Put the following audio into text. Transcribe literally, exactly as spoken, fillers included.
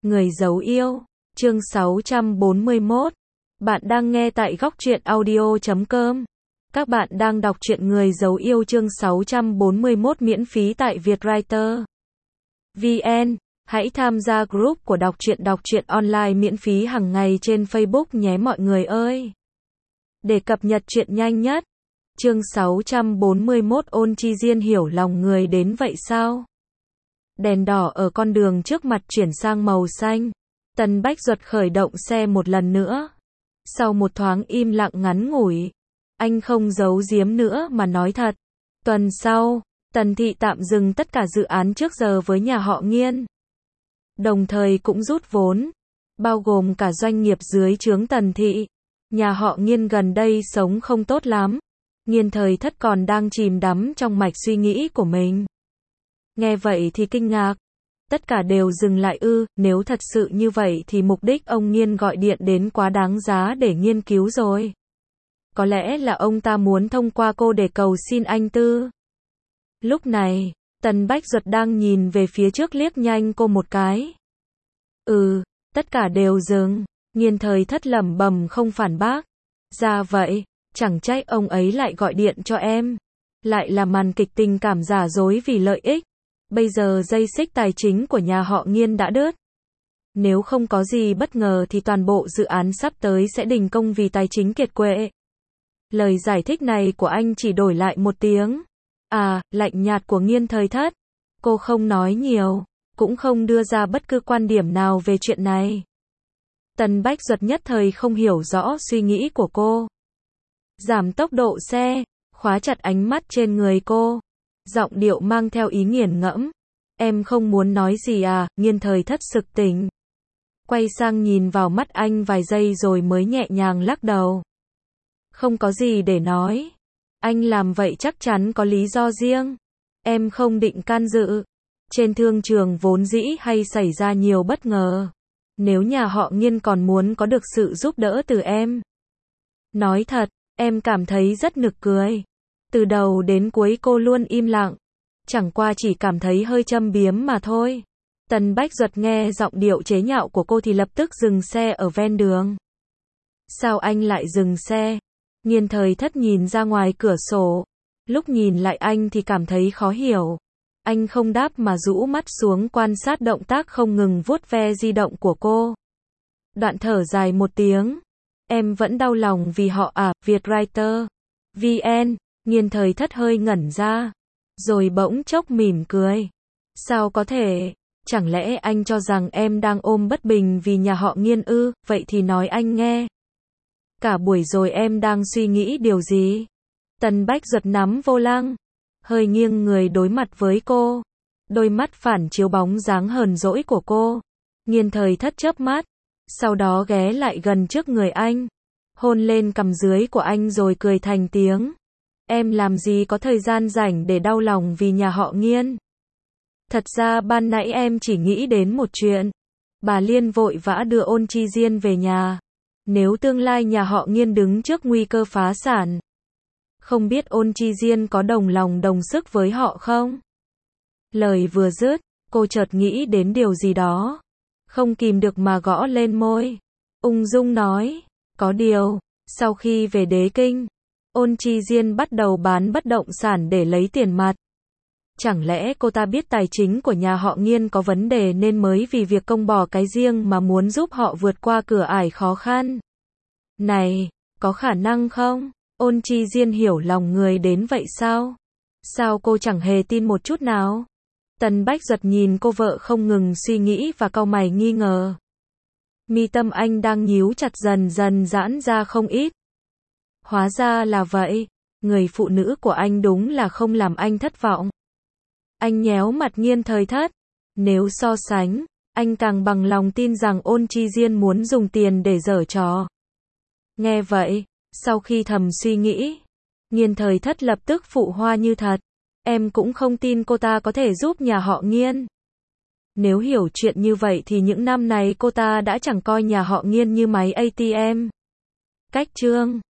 Người giấu yêu, chương sáu trăm bốn mươi mốt. Bạn đang nghe tại góc truyện audio chấm com. Các bạn đang đọc truyện Người giấu yêu chương sáu trăm bốn mươi mốt miễn phí tại Vietwriter vê en. Hãy tham gia group của đọc truyện đọc truyện online miễn phí hàng ngày trên Facebook nhé mọi người ơi. Để cập nhật truyện nhanh nhất. Chương sáu trăm bốn mươi mốt Ôn Chi Diên hiểu lòng người đến vậy sao? Đèn đỏ ở con đường trước mặt chuyển sang màu xanh. Tần Bách Duật khởi động xe một lần nữa. Sau một thoáng im lặng ngắn ngủi, anh không giấu giếm nữa mà nói thật. Tuần sau, Tần Thị tạm dừng tất cả dự án trước giờ với nhà họ Nghiên. Đồng thời cũng rút vốn, bao gồm cả doanh nghiệp dưới trướng Tần Thị. Nhà họ Nghiên gần đây sống không tốt lắm. Nghiên Thời Thất còn đang chìm đắm trong mạch suy nghĩ của mình. Nghe vậy thì kinh ngạc. Tất cả đều dừng lại ư, nếu thật sự như vậy thì mục đích ông Nghiên gọi điện đến quá đáng giá để nghiên cứu rồi. Có lẽ là ông ta muốn thông qua cô để cầu xin anh Tư. Lúc này, Tần Bách Duật đang nhìn về phía trước liếc nhanh cô một cái. Ừ, tất cả đều dừng. Nghiên Thời Thất lẩm bẩm không phản bác. Ra vậy, chẳng trách ông ấy lại gọi điện cho em. Lại là màn kịch tình cảm giả dối vì lợi ích. Bây giờ dây xích tài chính của nhà họ Nghiên đã đứt. Nếu không có gì bất ngờ thì toàn bộ dự án sắp tới sẽ đình công vì tài chính kiệt quệ. Lời giải thích này của anh chỉ đổi lại một tiếng. À, lạnh nhạt của Nghiên Thời Thất. Cô không nói nhiều, cũng không đưa ra bất cứ quan điểm nào về chuyện này. Tần Bách Duật nhất thời không hiểu rõ suy nghĩ của cô. Giảm tốc độ xe, khóa chặt ánh mắt trên người cô. Giọng điệu mang theo ý nghiền ngẫm. Em không muốn nói gì à? Nghiên Thời Thất sực tỉnh. Quay sang nhìn vào mắt anh vài giây rồi mới nhẹ nhàng lắc đầu. Không có gì để nói. Anh làm vậy chắc chắn có lý do riêng. Em không định can dự. Trên thương trường vốn dĩ hay xảy ra nhiều bất ngờ. Nếu nhà họ Nghiên còn muốn có được sự giúp đỡ từ em. Nói thật, em cảm thấy rất nực cười. Từ đầu đến cuối cô luôn im lặng. Chẳng qua chỉ cảm thấy hơi châm biếm mà thôi. Tần Bách Duật nghe giọng điệu chế nhạo của cô thì lập tức dừng xe ở ven đường. Sao anh lại dừng xe? Nghiên Thời Thất nhìn ra ngoài cửa sổ. Lúc nhìn lại anh thì cảm thấy khó hiểu. Anh không đáp mà rũ mắt xuống quan sát động tác không ngừng vuốt ve di động của cô. Đoạn thở dài một tiếng. Em vẫn đau lòng vì họ à, Vietwriter vê en. Nghiên Thời Thất hơi ngẩn ra. Rồi bỗng chốc mỉm cười. Sao có thể? Chẳng lẽ anh cho rằng em đang ôm bất bình vì nhà họ Nghiên ư? Vậy thì nói anh nghe. Cả buổi rồi em đang suy nghĩ điều gì? Tần Bách Duật nắm vô lăng. Hơi nghiêng người đối mặt với cô. Đôi mắt phản chiếu bóng dáng hờn dỗi của cô. Nghiên Thời Thất chớp mắt. Sau đó ghé lại gần trước người anh. Hôn lên cằm dưới của anh rồi cười thành tiếng. Em làm gì có thời gian rảnh để đau lòng vì nhà họ Nghiên. Thật ra ban nãy em chỉ nghĩ đến một chuyện. Bà Liên vội vã đưa Ôn Chi Diên về nhà. Nếu tương lai nhà họ Nghiên đứng trước nguy cơ phá sản. Không biết Ôn Chi Diên có đồng lòng đồng sức với họ không? Lời vừa dứt, cô chợt nghĩ đến điều gì đó. Không kìm được mà gõ lên môi. Ung dung nói. Có điều, sau khi về Đế Kinh, Ôn Chi Diên bắt đầu bán bất động sản để lấy tiền mặt. Chẳng lẽ cô ta biết tài chính của nhà họ Nghiên có vấn đề nên mới vì việc công bỏ cái riêng mà muốn giúp họ vượt qua cửa ải khó khăn? Này, có khả năng không? Ôn Chi Diên hiểu lòng người đến vậy sao? Sao cô chẳng hề tin một chút nào? Tần Bách Duật nhìn cô vợ không ngừng suy nghĩ và cau mày nghi ngờ. Mi tâm anh đang nhíu chặt dần dần giãn ra không ít. Hóa ra là vậy, người phụ nữ của anh đúng là không làm anh thất vọng. Anh nhéo mặt Nghiên Thời Thất. Nếu so sánh, anh càng bằng lòng tin rằng Ôn Chi Diên muốn dùng tiền để giở trò. Nghe vậy, sau khi thầm suy nghĩ, Nghiên Thời Thất lập tức phụ hoa như thật. Em cũng không tin cô ta có thể giúp nhà họ Nghiên. Nếu hiểu chuyện như vậy thì những năm này cô ta đã chẳng coi nhà họ Nghiên như máy a tê em. Cách chương